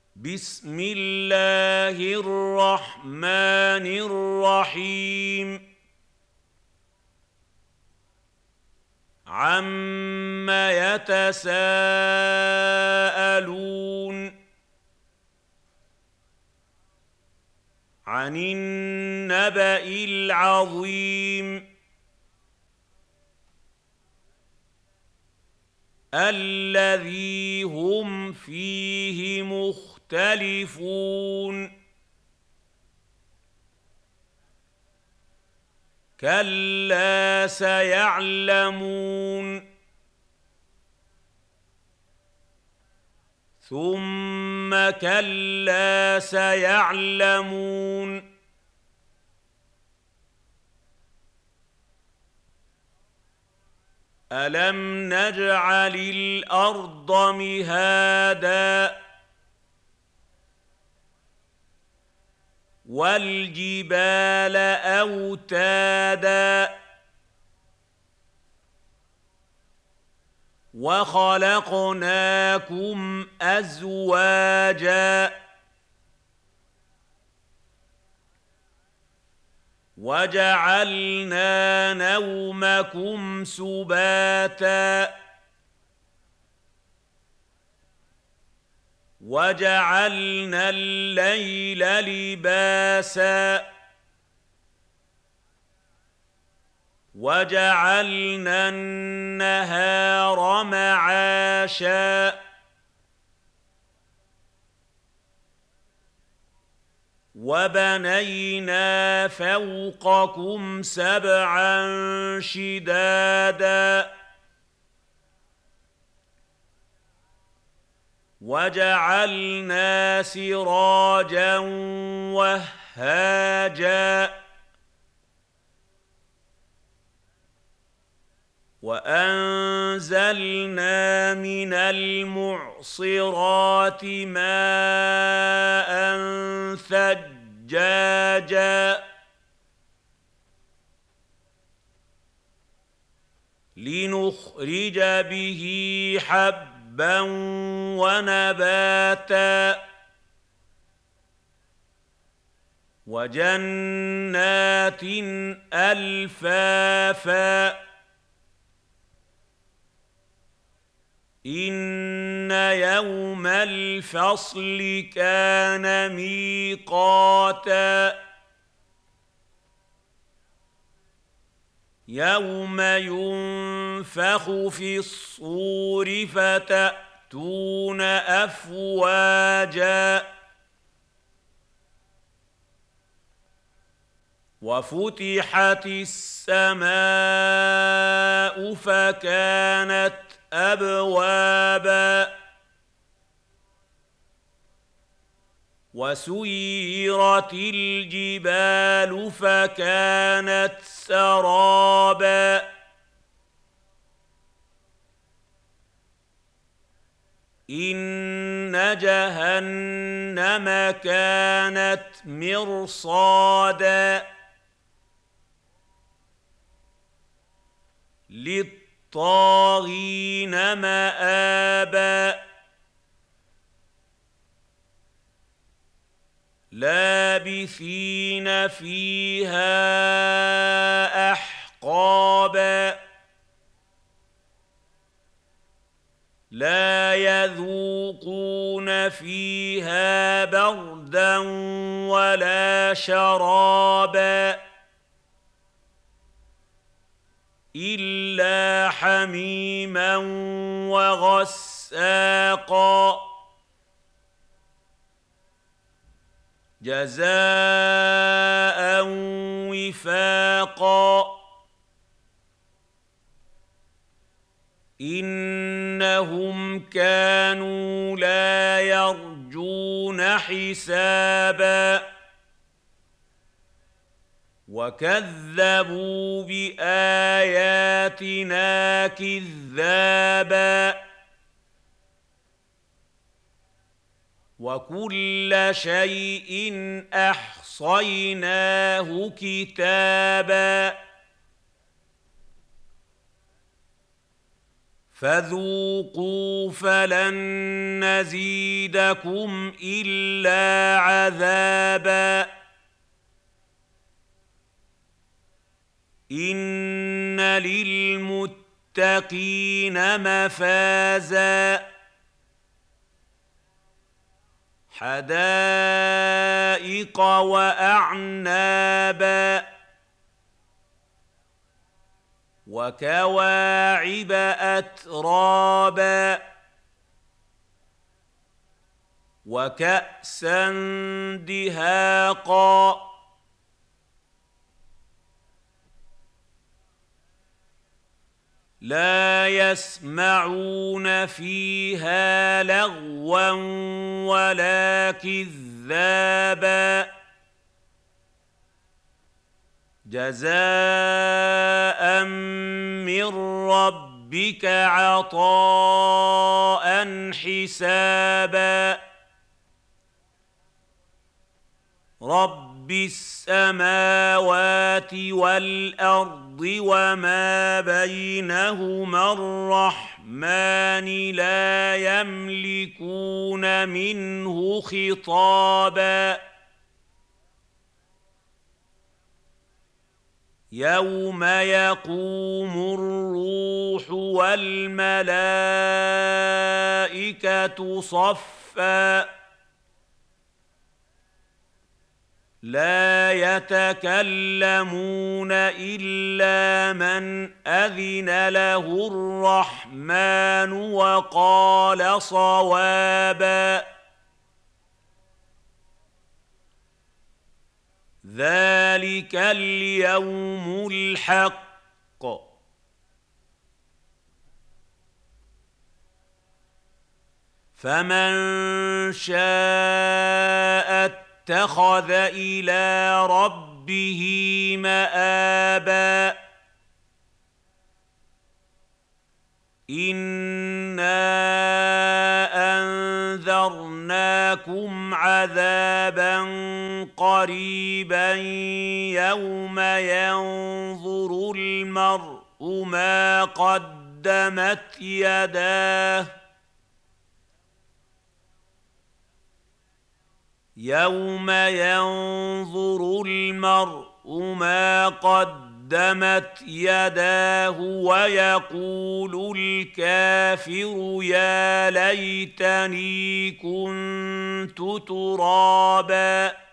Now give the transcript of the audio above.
بسم الله الرحمن الرحيم عم يتساءلون عن النبأ العظيم الذي هم فيه مختلفون كلا سيعلمون ثم كلا سيعلمون ألم نجعل الأرض مهادا والجبال أوتادا وخلقناكم أزواجا وجعلنا نومكم سباتا وجعلنا الليل لباسا وجعلنا النهار معاشا وبنينا فوقكم سبعا شدادا وجعلنا سراجا وهاجا وأنزلنا من المعصرات ماء ثجاجا لنخرج به حبا ونباتا وجنات ألفافا إن يوم الفصل كان ميقاتا يوم ينفخ في الصور فتأتون أفواجا وفتحت السماء فكانت أبوابا وسيرت الجبال فكانت سرابا إن جهنم كانت مرصادا للطاغين مآبا لابثين فيها أحقابا لا يذوقون فيها بردا ولا شرابا إلا حميما وغساقا جزاء وفاقا إنهم كانوا لا يرجون حسابا وكذبوا بآياتنا كذابا وكل شيء أحصيناه كتابا فذوقوا فلن نزيدكم إلا عذابا إن للمتقين مفازا حدائق وأعنابا وكواعب أترابا وكأسا دهاقا لا يسمعون فيها لغوا ولا كذابا جزاء من ربك عطاء حسابا رب السماوات والأرض وما بينهما الرحمن لا يملكون منه خطابا يوم يقوم الروح والملائكة صفا لا يتكلمون إلا من أذن له الرحمن وقال صوابا ذلك اليوم الحق فمن شاء اتخذ إلى ربه مآبا إنا أنذرناكم عذابا قريبا يوم ينظر المرء ما قدمت يداه يوم ينظر المرء ما قدمت يداه ويقول الكافر يا ليتني كنت ترابا